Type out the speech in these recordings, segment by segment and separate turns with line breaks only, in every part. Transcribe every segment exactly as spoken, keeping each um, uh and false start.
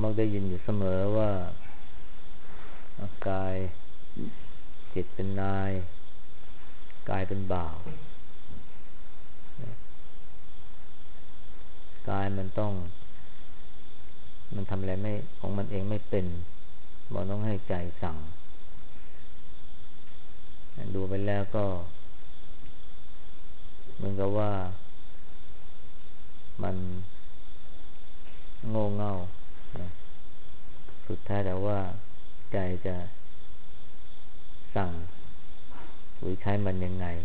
มักได้ยินอยู่เสมอว่ากายจิตเป็นนายกายเป็นบ่าวกายมันต้องมันทำอะไรไม่ของมันเองไม่เป็นมันต้องให้ใจสั่งดูไปแล้วก็เหมือนกับว่ามันโง่เง่านะสุดท้ายแต่ว่าใจจะสั่งหรือใช้มันยังไง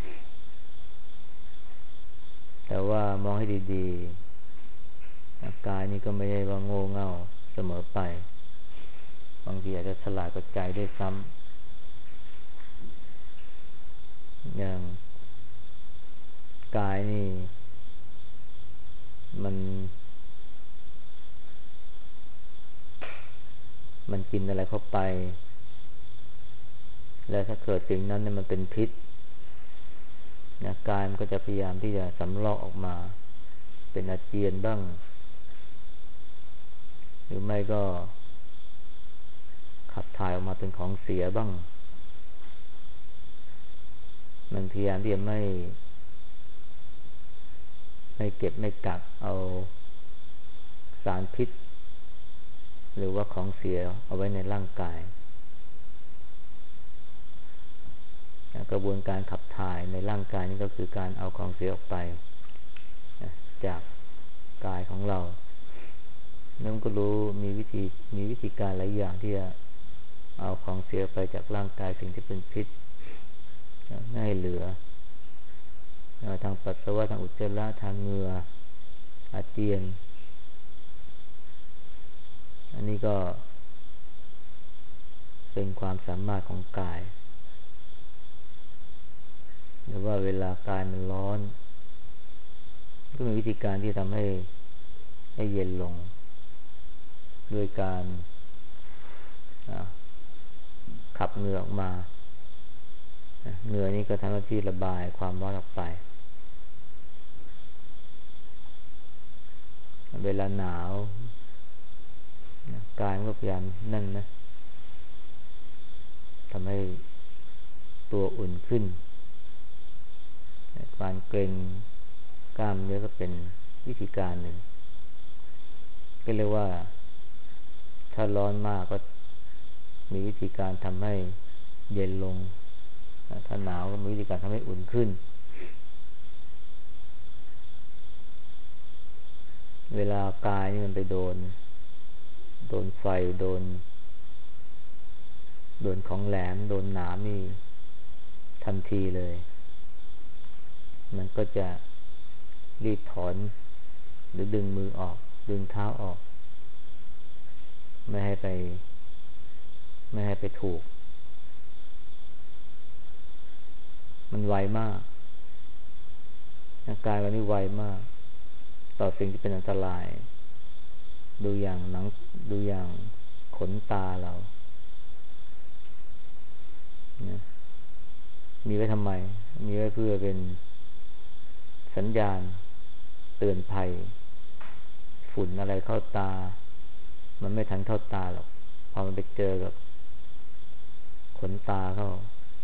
แต่ว่ามองให้ดีๆกายนี้ก็ไม่ใช่ว่าโง่เง่าเสมอไปบางทีอาจจะฉลาดกว่าใจด้วยซ้ำอย่างกายนี่มันมันกินอะไรเข้าไปแล้วถ้าเกิดสิ่งนั้นเนี่ยมันเป็นพิษนะกายมันก็จะพยายามที่จะสำลักออกมาเป็นอาเจียนบ้างหรือไม่ก็ขับถ่ายออกมาเป็นของเสียบ้างมันพยายามที่จะไม่ไม่เก็บไม่กักเอาสารพิษหรือว่าของเสียเอาไว้ในร่างกายกระบวนการขับถ่ายในร่างกายนี่ก็คือการเอาของเสียออกไปจากกายของเรานั่นก็รู้มีวิธีมีวิธีการหลายอย่างที่จะเอาของเสียไปจากร่างกายสิ่งที่เป็นพิษไม่ให้เหลือทางปัสสาวะทางอุจจาระทางเหงื่ออาเจียนอันนี้ก็เป็นความสามารถของกายหรือว่าเวลากายมันร้อนก็มีวิธีการที่ทำให้ให้เย็นลงด้วยการขับเหงื่อออกมาเหงื่อนี้ก็ทำหน้าที่ระบายความร้อนออกไปเวลาหนาวกายมันก็พยายามนั่นนะทำให้ตัวอุ่นขึ้นการเกร็งกล้ามเนื้อก็เป็นวิธีการหนึ่งก็เรียกว่าถ้าร้อนมากก็มีวิธีการทำให้เย็นลงถ้าหนาวก็มีวิธีการทำให้อุ่นขึ้นเวลากายนี่มันไปโดนโดนไฟโดนโดนของแหลมโดนหนามนี่ทันทีเลยมันก็จะรีบถอนหรือดึงมือออกดึงเท้าออกไม่ให้ไปไม่ให้ไปถูกมันไวมากร่างกายวันนี้ไวมากต่อสิ่งที่เป็นอันตรายดูอย่างหนังดูอย่างขนตาเรานะมีไว้ทำไมมีไว้เพื่อเป็นสัญญาณเตือนภัยฝุ่นอะไรเข้าตามันไม่ทันเข้าตาหรอกพอมันไปเจอกับขนตาเข้า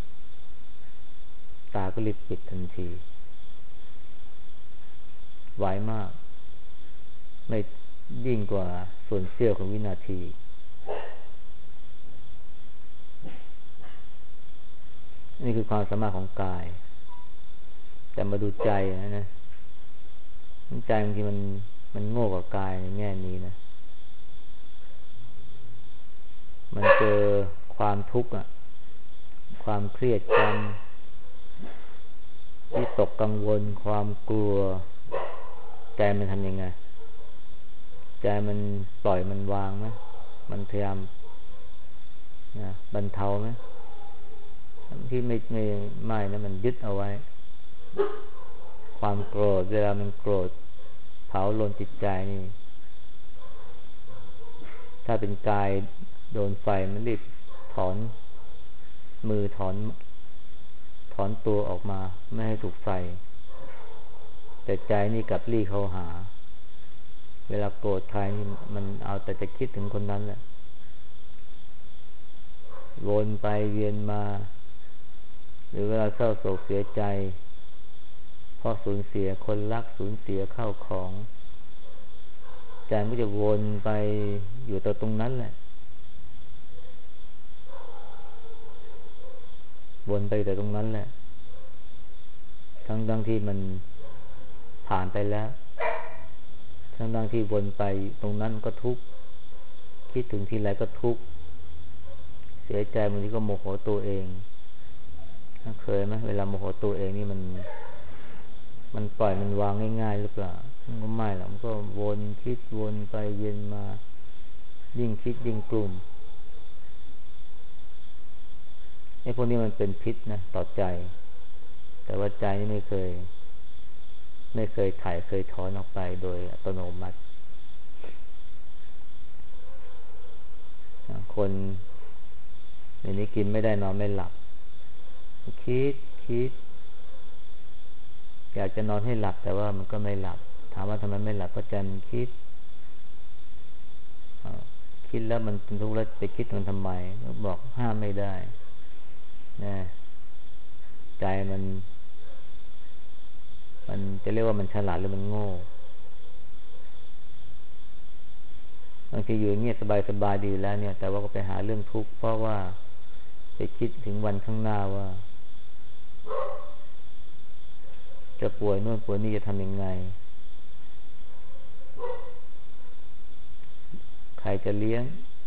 ตาก็รีบปิดทันทีไวมากไม่ยิ่งกว่าส่วนเสี้ยวของวินาทีนี่คือความสามารถของกายแต่มาดูใจนะนะใจบางทีมันมันโง่กว่ากายในแง่นี้นะมันเจอความทุกข์อ่ะความเครียดความวิตกกังวลความกลัวใจมันทำยังไงใจมันปล่อยมันวางไหมมันพยายามนะบรรเทาไหมที่ไม่ไม่ไม่นะมันยึดเอาไว้ความโกรธเวลามันโกรธเผาลนจิตใจนี่ถ้าเป็นกายโดนไฟมันรีบถอนมือถอนถอนตัวออกมาไม่ให้ถูกไฟแต่ใจนี่กลับรีเข้าหาเวลาโกรธใครนี่มันเอาแต่จะคิดถึงคนนั้นแหละวนไปเวียนมาหรือเวลาเศร้าโศกเสียใจเพราะสูญเสียคนรักสูญเสียข้าวของใจมันก็จะวนไปอยู่แต่ตรงนั้นแหละวนไปแต่ตรงนั้นแหละทั้งทั้งที่มันผ่านไปแล้วทั้งทั้งที่วนไปตรงนั้นก็ทุกข์คิดถึงทีไรก็ทุกข์เสียใจบางทีก็โมโหตัวเองเคยไหมเวลาโมโหตัวเองนี่มันมันปล่อยมันวางง่ายๆหรือเปล่ามันก็ไม่หรอกมันก็วนคิดวนไปเวียนมายิ่งคิดยิ่งกลุ่มไอ้พวกนี้มันเป็นพิษนะต่อใจแต่ว่าใจนี่ไม่เคยไม่เคยถ่ายเคยถอนออกไปโดยอัตโนมัติคนในนี้กินไม่ได้นอนไม่หลับคิดคิดอยากจะนอนให้หลับแต่ว่ามันก็ไม่หลับถามว่าทำไมไม่หลับเพราะใจมันคิดคิดแล้วมันเป็นทุกข์แล้วไปคิดมันทำไมบอกห้ามไม่ได้นะใจมันมันจะเรียกว่ามันฉลาดหรือมันโง่บางทีอยู่เงียบสบายๆดีแล้วเนี่ยแต่ว่าก็ไปหาเรื่องทุกข์เพราะว่าไปคิดถึงวันข้างหน้าว่าจะป่วยโน่นป่วยนี่จะทำยังไงใครจะเลี้ยง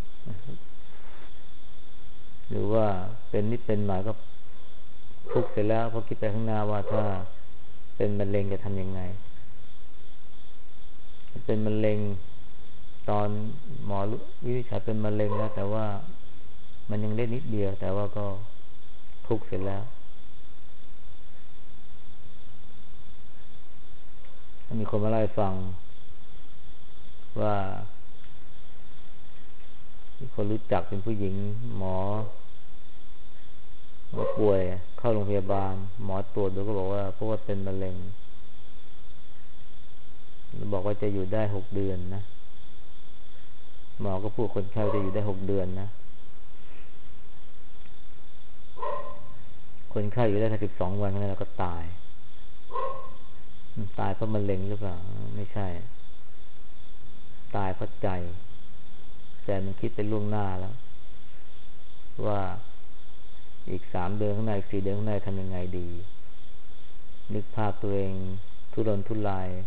หรือว่าเป็นนิดเป็นหน่อยก็ทุกข์เสร็จแล้วพอคิดไปข้างหน้าว่าถ้าเป็นมะเร็งจะทำยังไงเป็นมะเร็งตอนหมอวินิจฉัยเป็นมะเร็งแล้วแต่ว่ามันยังเล็กนิดเดียวแต่ว่าก็ทุกข์เสร็จแล้วมีคนมาเล่าให้ฟังว่ามีคนรู้จักเป็นผู้หญิงหมอว่าป่วยเข้าโรงพยาบาลหมอตรวจดูก็บอกว่าเพราะว่าเป็นมะเร็งบอกว่าจะอยู่ได้หกเดือนนะหมอก็พูดคนไข้จะอยู่ได้หกเดือนนะคนไข้อยู่ได้แค่สิบสองวันแล้วก็ตายตายเพราะมะเร็งหรือเปล่าไม่ใช่ตายเพราะใจใจมันคิดไปล่วงหน้าแล้วว่าอีกสามเดือนข้างในสี่เดือนข้างในทำยังไงดีนึกภาพตัวเองทุรนทุราย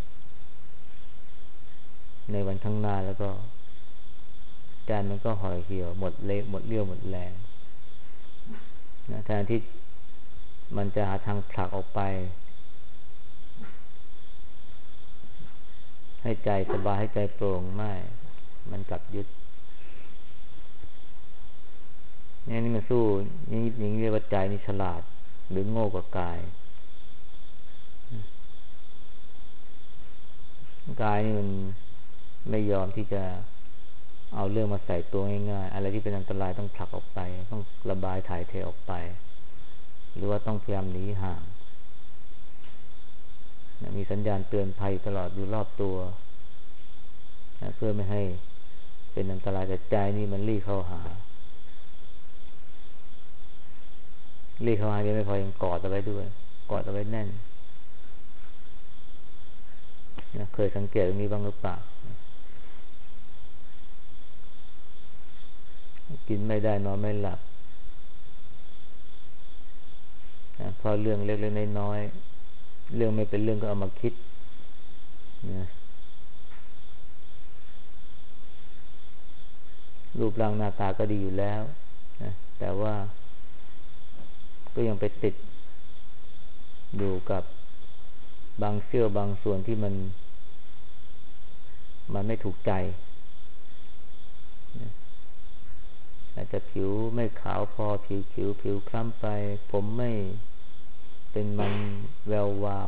ในวันข้างหน้าแล้วก็ใจมันก็ห่อเหี่ยวหมดเละหมดเรี่ยวหมดแรงนะแทนที่มันจะหาทางผลักออกไปให้ใจสบายให้ใจโปร่งไม่มันกลับยึดนี่นี่มันสู้นี่นี่เรียกว่าใจนี่ฉลาดหรือโง่กว่ากายกายนี่มันไม่ยอมที่จะเอาเรื่องมาใส่ตัวง่ายๆอะไรที่เป็นอันตรายต้องผลักออกไปต้องระบายถ่ายเทออกไปหรือว่าต้องพยายามหนีห่างมีสัญญาณเตือนภัยตลอดอยู่รอบตัวเพื่อไม่ให้เป็นอันตรายแต่ใจนี่มันรีบเข้าหารีบเข้าหายังไม่พอยังกอดเอาไว้ด้วยกอดเอาไว้แน่นนะเคยสังเกตตรงนี้บ้างหรือเปล่ากินไม่ได้นอนไม่หลับนะพอเรื่องเล็กๆน้อยๆเรื่องไม่เป็นเรื่องก็เอามาคิดนะรูปร่างหน้าตาก็ดีอยู่แล้วนะแต่ว่าก็ยังไปติดอยู่กับบางเสี้ยวบางส่วนที่มันมันไม่ถูกใจนะอาจจะผิวไม่ขาวพอผิวผิวผิวคล้ำไปผมไม่เป็นมันแวววาว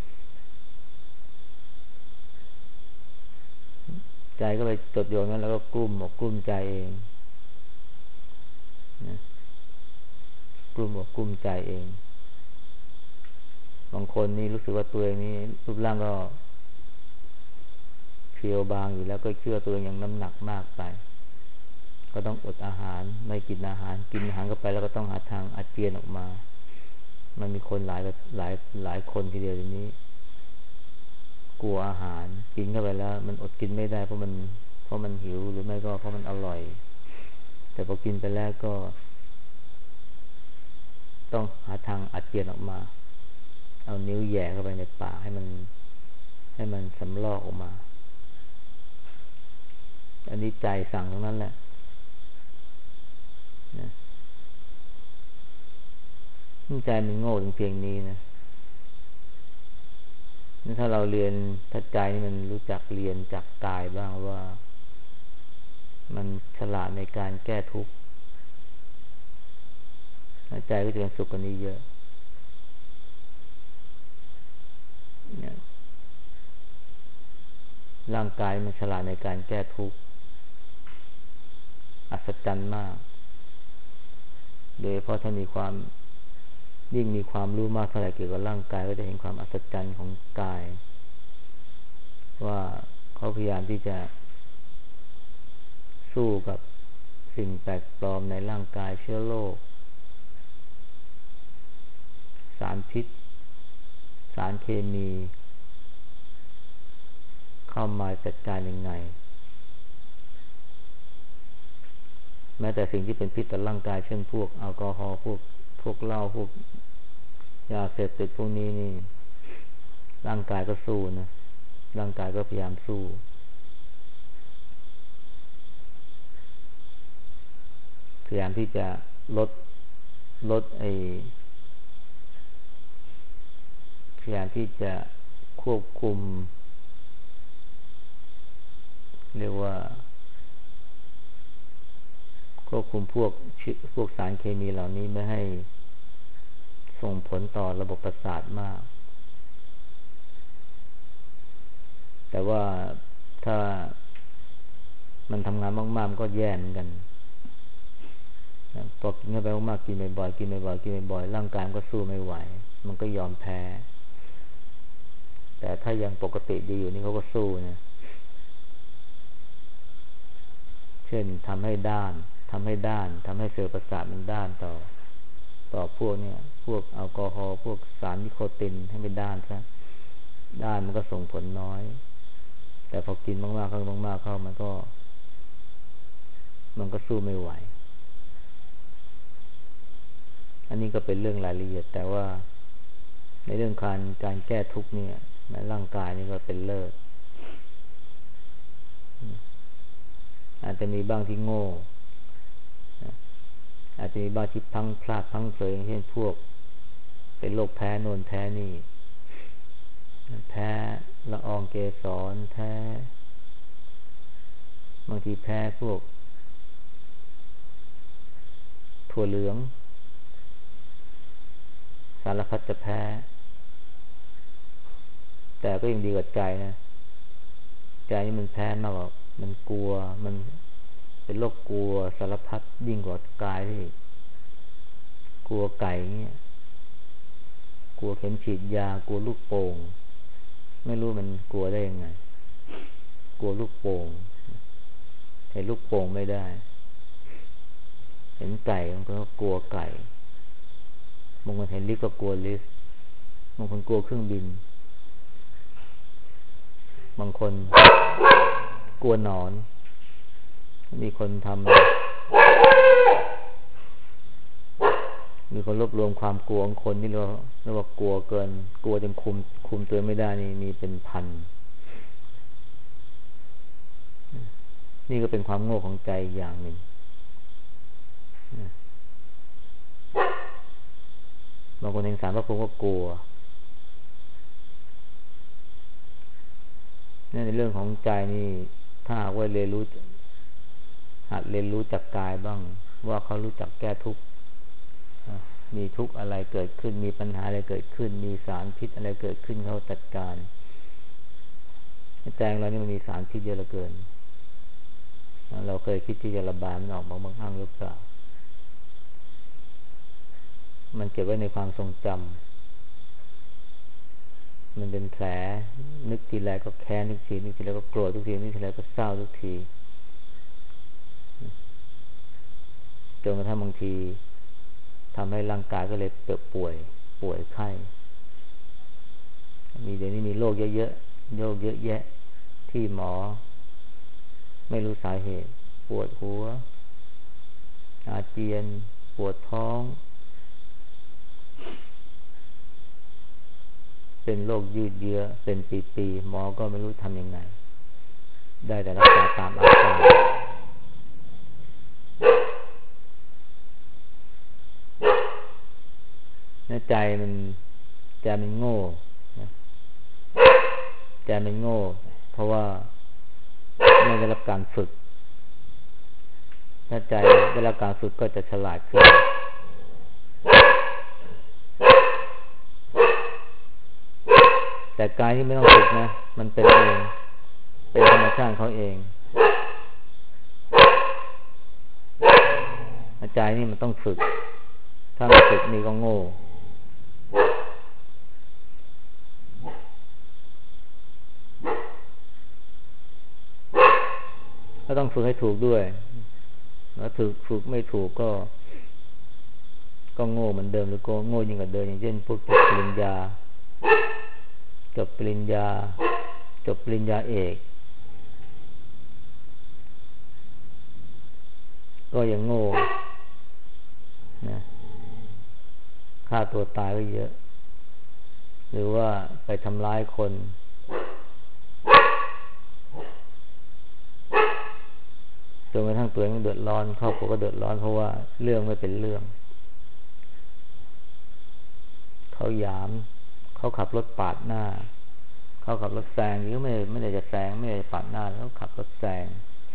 ใจก็ไปจดโยงนั้นแล้วก็กลุ้มอกกลุ้มใจเองนะกลุ้มอกกลุ้มใจเองบางคนนี่รู้สึกว่าตัวเองนี่รูปร่างก็ฉเพรียวบางอยู่แล้วก็เชื่อตัวเองอย่างน้ำหนักมากไปก็ต้องอดอาหารไม่กินอาหารกินอาหารเข้าไปแล้วก็ต้องหาทางอาเจียนออกมามันมีคนหลายหลายหลายคนทีเดียวทีนี้กลัวอาหารกินเข้าไปแล้วมันอดกินไม่ได้เพราะมันเพราะมันหิวหรือไม่ก็เพราะมันอร่อยแต่พอกินไปแล้วก็ต้องหาทางอาเจียนออกมาเอานิ้วแหย่เข้าไปในปากให้มันให้มันสำลอกออกมาอันนี้ใจสั่งตรงนั้นแหละนะใจมันโง่ถึงเพียงนี้นะถ้าเราเรียนถ้าใจนี่มันรู้จักเรียนจากกายบ้างว่ามันฉลาดในการแก้ทุกข์ใจก็จะเป็นสุขกว่านี้เยอะเนี่ยร่างกายมันฉลาดในการแก้ทุกข์อัศจรรย์มากโดยเพราะถ้ามีความยิ่งมีความรู้มากเท่าไหร่เกี่ยวกับร่างกายก็จะเห็นความอัศจรรย์ของกายว่าเขาพยายามที่จะสู้กับสิ่งแปลกปลอมในร่างกายเชื้อโรคสารพิษสารเคมีเข้ามาจัดการยังไงแม้แต่สิ่งที่เป็นพิษต่อร่างกายเช่นพวกแอลกอฮอล์พวกพวกเหล้าพวกยาเสพติดพวกนี้นี่ร่างกายก็สู้นะร่างกายก็พยายามสู้พยายามที่จะลดลดไอพยายามที่จะควบคุมเรียกว่าควบคุมพวกพวกสารเคมีเหล่านี้ไม่ให้ส่งผลต่อระบบประสาทมากแต่ว่าถ้ามันทำงานมากๆมันก็แย่เหมือนกันพอกินเข้าไปมากๆกินบ่อยๆกินบ่อยๆกินบ่อยๆร่างกายมันก็สู้ไม่ไหวมันก็ยอมแพ้แต่ถ้ายังปกติดีอยู่นี่เขาก็สู้นะเช่นทำให้ด้านทำให้ด้านทำให้เซลล์ประสาทมันด้านต่อต่อพวกเนี่ยพวกแอลกอฮอล์พวกสารนิโคตินให้เป็นด้านซะด้านมันก็ส่งผลน้อยแต่พอกินมากๆเข้ามากๆเข้ามันก็มันก็สู้ไม่ไหวอันนี้ก็เป็นเรื่องรายละเอียดแต่ว่าในเรื่องการการแก้ทุกข์เนี่ยในร่างกายนี่ก็เป็นเลิศอาจจะมีบ้างที่โง่อาจจะมีบ้างที่พังพลาดพังเผยอย่างเช่นพวกเป็นโรคแพ้โน่นแพ้นี่แพ้ละอองเกสรแพ้บางทีแพ้พวกถั่วเหลืองสารพัดจะแพ้แต่ก็ยังดีกว่าใจนะใจนี่มันแพ้มากกว่ามันกลัวมันเป็นโรคกลัวสารพัดยิ่งกว่ากายที่กลัวไก่เงี้ยกลัวเข็มฉีดยากลัวลูกโป่งไม่รู้มันกลัวได้ยังไงกลัวลูกโป่งเห็นลูกโป่งไม่ได้เห็นไก่มันก็กลัวไก่บางคนเห็นลิฟต์ก็กลัวลิฟต์บางคนกลัวเครื่องบินบางคนกลัวหนอนมีคนทำมีคนรวบรวมความกลัวของคนที่เราเรียกว่ากลัวเกินกลัวจนคุมคุมตัวไม่ได้นี่มีเป็นพันนี่ก็เป็นความโง่ของใจอย่างหนึ่งบางคนเห็นสารพระภูมิก็กลัวนี่ในเรื่องของใจนี่ถ้าหากว่าเรียนรู้หัดเรียนรู้จักกายบ้างว่าเขารู้จักแก้ทุกข์มีทุกข์อะไรเกิดขึ้นมีปัญหาอะไรเกิดขึ้นมีสารพิษอะไรเกิดขึ้นเขาจัดการใจเรานี่มันมีสารพิษเยอะเหลือเกินเราเคยคิดที่จะระบายมันออกบางบางครั้งหรือเปล่ามันเก็บไว้ในความทรงจมันเป็นแผลนึกทีไรก็แค้นทุกทีนึกทีไรก็โกรธทุกทีนึกทีไรก็เศร้าทุกทีจนกระทั่งบางทีทำให้ร่างกายก็เลยเจ็บป่วยป่วยไข้มีเดี๋ยวนี้มีโรคเยอะๆโรคเยอะแยะที่หมอไม่รู้สาเหตุปวดหัวอาเจียนปวดท้องเป็นโรคยืดเยื้อเป็นปีๆหมอก็ไม่รู้ทำยังไงได้แต่รักษาตามอาการใจมันใจมันโง่ใจมันโง่เพราะว่าไม่ได้รับการฝึกถ้าใจได้รับการฝึกก็จะฉลาดขึ้นแต่กายที่ไม่ต้องฝึกนะมันเป็นเองเป็นธรรมชาติเขาเองใจนี่มันต้องฝึกถ้าไม่ฝึกนี่ก็โง่ก็ต้องฝึกให้ถูกด้วยแล้วฝึกฝึกไม่ถูกก็ก็โง่เหมือนเดิมหรือก็โง่ยิ่งกว่าเดิมอย่างเช่นพวกจบปริญญาจบปริญญาจบปริญญาเอกก็ยังโง่นะฆ่าตัวตายก็เยอะหรือว่าไปทำร้ายคนจนกระทั่งตัวเองเดือดร้อนครอบครัวก็เดือดร้อนเพราะว่าเรื่องไม่เป็นเรื่องเขาหยามเขาขับรถปาดหน้าเขาขับรถแซงหรือไม่ไม่ได้จะแซงไม่ได้จะปาดหน้าเขาขับรถแซง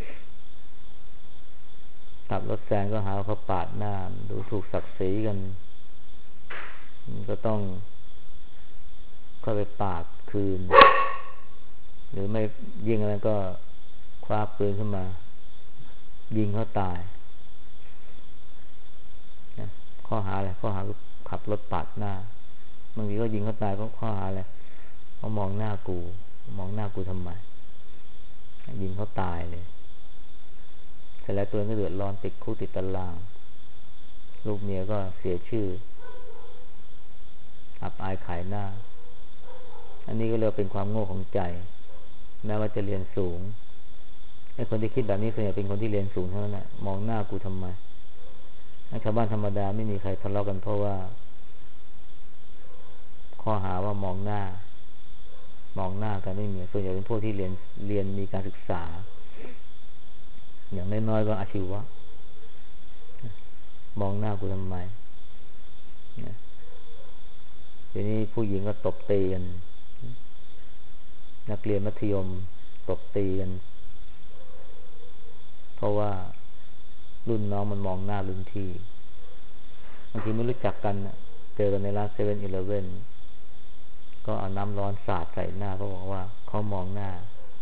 ขับรถแซงก็หาเขาปาดหน้าดูถูกศักดิ์ศรีกันก็ต้องเข้าไปปาดคืนหรือไม่ยิงอะไรก็คว้าปืนขึ้นมายิงเขาตายนะข้อหาอะไรข้อหาขับรถปาดหน้าบางทีก็ยิงเขาตายก็ข้อหาอะไรเขามองหน้ากูมองหน้ากูทำไมยิงเขาตายเลยเสร็จแล้วตัวก็เดือดร้อนติดคุกติดตารางลูกเมียก็เสียชื่ออับอายขายหน้าอันนี้ก็เรียกเป็นความโง่ของใจแม้ว่าจะเรียนสูงไอ้คนที่คิดแบบนี้ส่วนใหญ่เป็นคนที่เรียนสูงเท่านั้นแหละมองหน้ากูทำไมชาวบ้านธรรมดาไม่มีใครทะเลาะกันเพราะว่าข้อหาว่ามองหน้ามองหน้ากันไม่มีส่วนใหญ่เป็นพวกที่เรียนเรียนมีการศึกษาอย่างน้อยๆก็อาชีวะมองหน้ากูทำไมทีนี้ผู้หญิงก็ตบตีกันนักเรียนมัธยมตบตีกันเพราะว่ารุ่นน้องมันมองหน้ารุ่นพี่บางทีไม่รู้จักกันเจอกันในร้านเซเว่นอีเลฟเว่นก็เอาน้ำร้อนสาดใส่หน้าเขาบอกว่าเขามองหน้า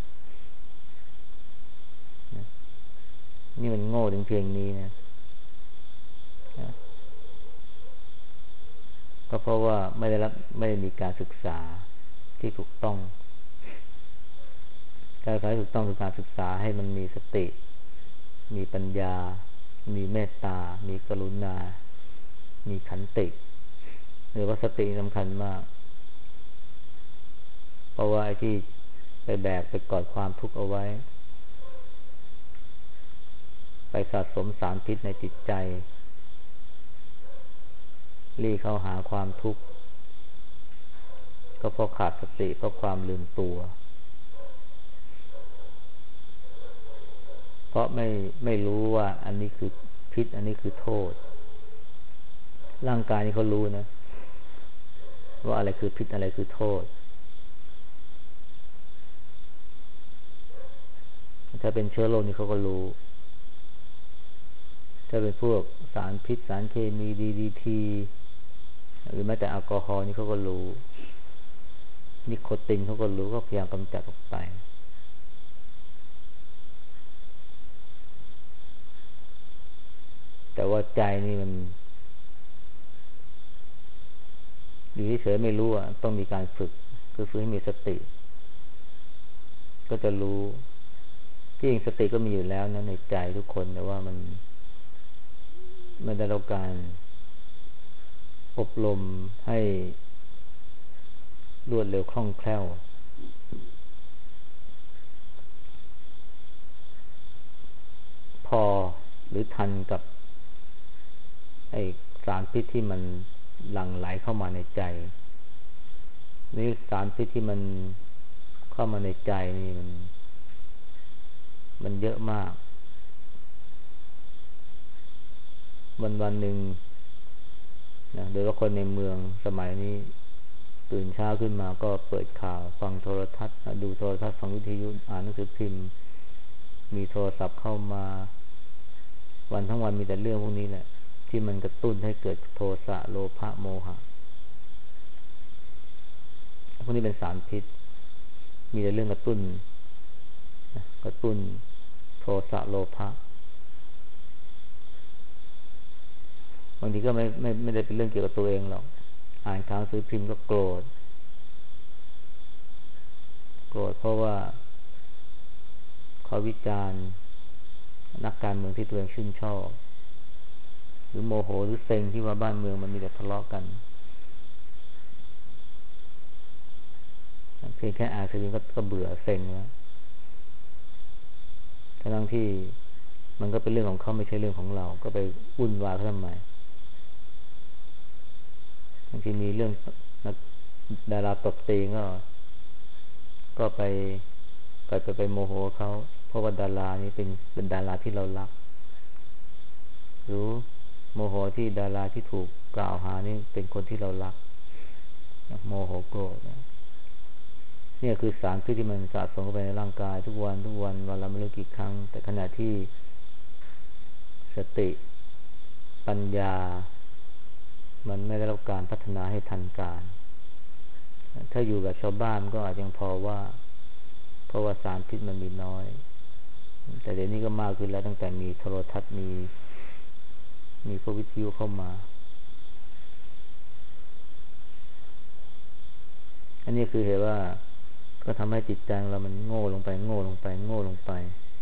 นี่มันโง่ถึงเพียงนี้นะก็เพราะว่าไม่ได้รับไม่ได้มีการศึกษาที่ถูกต้องการศึกษาที่ถูกต้องคือการศึกษาให้มันมีสติมีปัญญามีเมตตามีกรุณามีขันติหรือว่าสติสำคัญมากเพราะว่าไอ้ที่ไปแบกไปกอดความทุกข์เอาไว้ไปสะสมสารพิษในจิตใจรีเข้าหาความทุกข์ก็เพราะขาดสติเพราะความลืมตัวเพราะไม่ไม่รู้ว่าอันนี้คือพิษอันนี้คือโทษร่างกายนี่เขารู้นะว่าอะไรคือพิษอะไรคือโทษถ้าเป็นเชื้อโรคนี่เขาก็รู้ถ้าเป็นพวกสารพิษสารเคมี ดี ดี ที หรือแม้แต่แอลกอฮอล์นี่เขาก็รู้นิโคตินเขาก็รู้ก็พยายามกำจัดออกไปแต่ว่าใจนี่มันอยู่เฉยๆไม่รู้อ่ะต้องมีการฝึกคือฝึกให้มีสติก็จะรู้ที่จริงสติก็มีอยู่แล้วนะในใจทุกคนแต่ว่ามันไม่ได้รับการอบรมให้รวดเร็วคล่องแคล่วพอหรือทันกับไอ้สารพิษที่มันหลั่งไหลเข้ามาในใจนี่สารพิษที่มันเข้ามาในใจนี่มันมันเยอะมากวันวันหนึ่งนะโดยว่าคนในเมืองสมัยนี้ตื่นเช้าขึ้นมาก็เปิดข่าวฟังโทรทัศน์ดูโทรทัศน์ฟังวิทยุอ่านหนังสือพิมพ์มีโทรศัพท์เข้ามาวันทั้งวันมีแต่เรื่องพวกนี้แหละที่มันกระตุ้นให้เกิดโทสะโลภะโมหะพวกนี้เป็นสารพิษมีแต่เรื่องกระตุ้นกระตุ้นโทสะโลภะบางทีก็ไม่ไม่ไม่ได้เป็นเรื่องเกี่ยวกับตัวเองหรอกอ่านข่าวซื้อพิมพ์ก็โกรธโกรธเพราะว่าเขาวิจารณ์นักการเมืองที่ตัวเองชื่นชอบหรือโมโหหรือเซ็งที่ว่าบ้านเมืองมันมีแต่ทะเลาะกันเพียงแค่อ่านสื่อก็ก็เบื่อเซ็งแล้วทั้งที่มันก็เป็นเรื่องของเขาไม่ใช่เรื่องของเราก็ไปวุ่นวายเขาทำไมบางทีมีเรื่องดาราตบตีก็ก็ไปไปไปไปโมโหเขาเพราะว่าดารานี้เป็นเป็นดาราที่เรารักหรือโมโหที่ดาราที่ถูกกล่าวหานี่เป็นคนที่เรารักโมโหโกรธเนี่ยคือสารพิษที่มันสะสมเข้าไปในร่างกายทุกวันทุกวันวันละไม่รู้กี่ครั้งแต่ขณะที่สติปัญญามันไม่ได้รับการพัฒนาให้ทันการถ้าอยู่แบบชาวบ้านก็อาจยังพอว่าเพราะว่าสารพิษมันมีน้อยแต่เดี๋ยวนี้ก็มากขึ้นแล้วตั้งแต่มีโทรทัศน์มีมีพวกวิทยุเข้ามาอันนี้คือเหตุว่าก็ทำให้จิตใจเรามันโง่ลงไปโง่ลงไปโง่ลงไป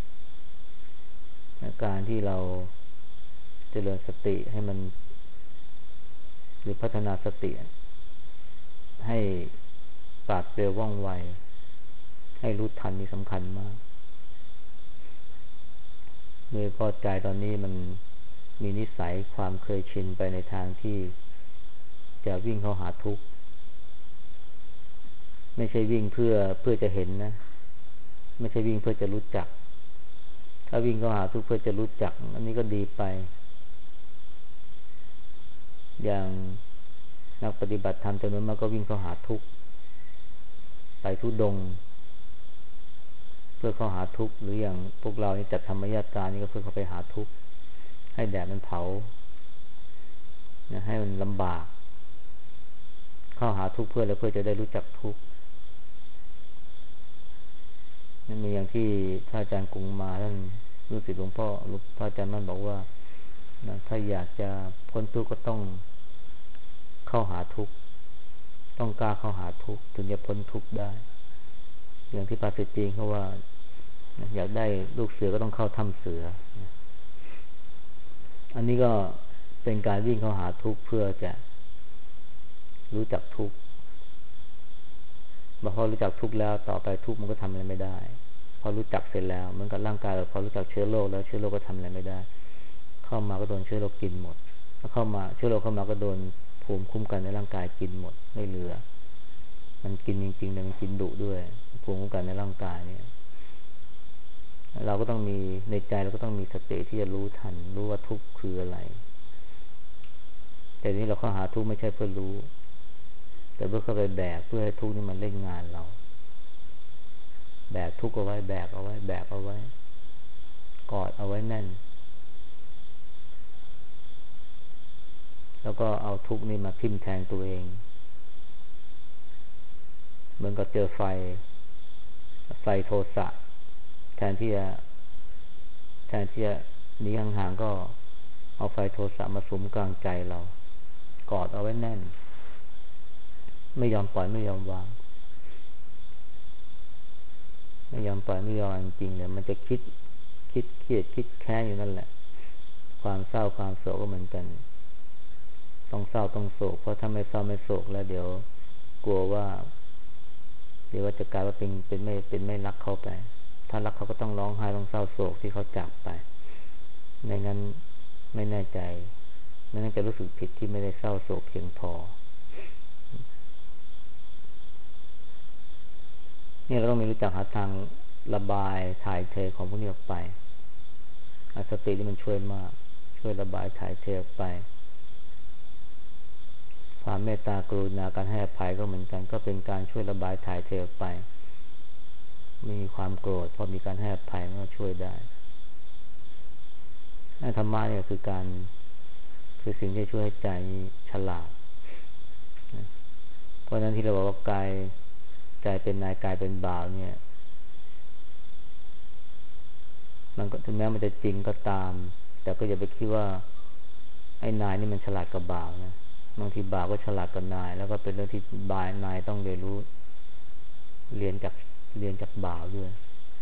การที่เราเจริญสติให้มันหรือพัฒนาสติให้ปราดเปรียวว่องไวให้รู้ทันนี่สำคัญมากโดยพอใจตอนนี้มันมีนิสัยความเคยชินไปในทางที่จะวิ่งเข้าหาทุกข์ไม่ใช่วิ่งเพื่อเพื่อจะเห็นนะไม่ใช่วิ่งเพื่อจะรู้จักถ้าวิ่งเข้าหาทุกข์เพื่อจะรู้จักอันนี้ก็ดีไปอย่างนักปฏิบัติธรรมจำนวนมากก็วิ่งเข้าหาทุกข์ไปทุดงเพื่อเข้าหาทุกข์หรืออย่างพวกเรานี่จัดธรรมยาตรานี่ก็เพื่อเข้าไปหาทุกข์ให้แดดมันเผานะให้มันลำบากเข้าหาทุกข์เพื่อแล้วเพื่อจะได้รู้จักทุกข์นั่นมีอย่างที่ท่านอาจารย์กรุงมาท่านรู้สึกหลวงพ่อหลวงพ่ออาจารย์มั่นบอกว่านะถ้าอยากจะพ้นทุกข์ก็ต้องเข้าหาทุกข์ต้องกล้าเข้าหาทุกข์ถึงจะพ้นทุกข์ได้อย่างที่ภาษิตจีนเขาว่าอยากได้ลูกเสือก็ต้องเข้าถ้ำเสืออันนี้ก็เป็นการวิ่งเข้าหาทุกข์เพื่อจะรู้จักทุกข์พอรู้จักทุกข์แล้วต่อไปทุกข์มันก็ทำอะไรไม่ได้พอรู้จักเสร็จแล้วเหมือนกับร่างกายเราพอรู้จักเชื้อโรคแล้วเชื้อโรคก็ทำอะไรไม่ได้เข้ามาก็โดนเชื้อโรคกินหมดถ้าเข้ามาเชื้อโรคเข้ามาก็โดนภูมิคุ้มกันในร่างกายกินหมดไม่เหลือมันกินจริงๆแต่มันกินดุด้วยภูมิคุ้มกันในร่างกายเนี่ยเราก็ต้องมีในใจเราก็ต้องมีสติที่จะรู้ทันรู้ว่าทุกข์คืออะไรแต่นี้เราเข้าหาทุกข์ไม่ใช่เพื่อรู้แต่เพื่อเข้าไปแบกเพื่อให้ทุกข์นี่มันเล่นงานเราแบกทุกข์เอาไว้แบกเอาไว้แบกเอาไว้กอดเอาไว้แน่นแล้วก็เอาทุกข์นี่มาทิ่มแทงตัวเองเหมือนกับเจอไฟไฟโทสะแทนที่จะแทนที่จะหนีห่างๆก็เอาไฟโทสะมาสุมกลางใจเรากอดเอาไว้แน่นไม่ยอมปล่อยไม่ยอมวางไม่ยอมปล่อยไม่ยอมจริงๆเลยมันจะคิดคิดเครียดคิดแค้นอยู่นั่นแหละความเศร้าความโศกก็เหมือนกันต้องเศร้าต้องโศกเพราะถ้าไม่เศร้าไม่โศกแล้วเดี๋ยวกลัวว่าเดี๋ยวว่าจะกลายว่าเป็นเป็นไม่เป็นไม่รักเขาไปถ้ารักเขาก็ต้องร้องไห้ต้องเศร้าโศกที่เขาจากไปในงั้นไม่แน่ใจไม่น่าจะรู้สึกผิดที่ไม่ได้เศร้าโศกเพียงพอเนี่ยเราต้องมีรู้จักหาทางระบายถ่ายเทของพวกนี้ออกไปสตินี่มันช่วยมากช่วยระบายถ่ายเทออกไปความเมตตากรุณาการให้อภัยก็เหมือนกันก็เป็นการช่วยระบายถ่ายเทออกไปไม่มีความโกรธพอมีการให้อภัยมันก็ช่วยได้ธรรมะเนี่ยคือการคือสิ่งที่ช่วยให้ใจฉลาดเพราะฉะนั้นที่เราบอกว่ากายใจเป็นนายกายเป็นบ่าวเนี่ยมันก็ถึงแม้มันจะจริงก็ตามแต่ก็อย่าไปคิดว่าไอ้นายนี่มันฉลาดกว่าบ่าวนะบางทีบ่าวก็ฉลาดกว่านายแล้วก็เป็นเรื่องที่บ่าวนายต้องเรียนรู้เรียนจากเรียนจากบ่าวด้วย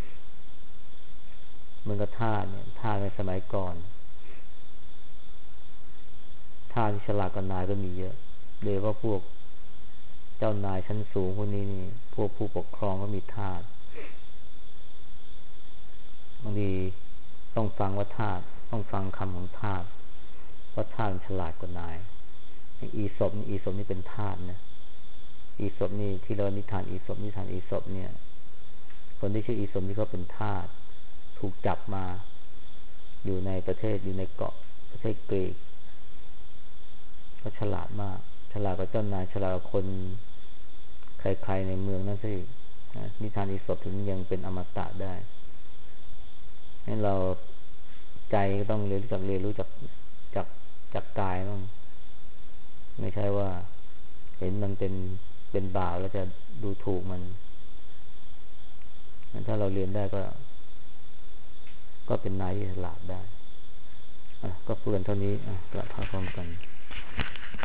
เหมือนกับทาสเนี่ยทาสในสมัยก่อนทาสที่ฉลาดกว่านายก็มีเยอะโดยเฉพาะพวกเจ้านายชั้นสูงพวกนี้นี่พวกผู้ปกครองก็มีทาสบางทีต้องฟังว่าทาสต้องฟังคำของทาสว่าทาสฉลาดกว่านายอีศพนี่อีศพนี่เป็นทาสนะอีศพนี่ที่เรานิทานอีศพนิทานอีศพเนี่ยคนที่ชื่ออีศพนี่เขาเป็นทาสถูกจับมาอยู่ในประเทศอยู่ในเกาะประเทศกรีกเขาฉลาดมากฉลาดกว่าเจ้านายฉลาดกว่าคนใครๆในเมืองนั่นสินิทานอีศพถึงยังเป็นอมตะได้ให้เราใจก็ต้องเรียนรู้จักเรียนรู้จักจากจากกายบ้างไม่ใช่ว่าเห็นมันเป็นเป็นบ่าวแล้วจะดูถูกมันถ้าเราเรียนได้ก็ก็เป็นนายที่ฉลาดได้อ่ะก็พูดกันเท่านี้อ่ะกลับพาพร้อมกัน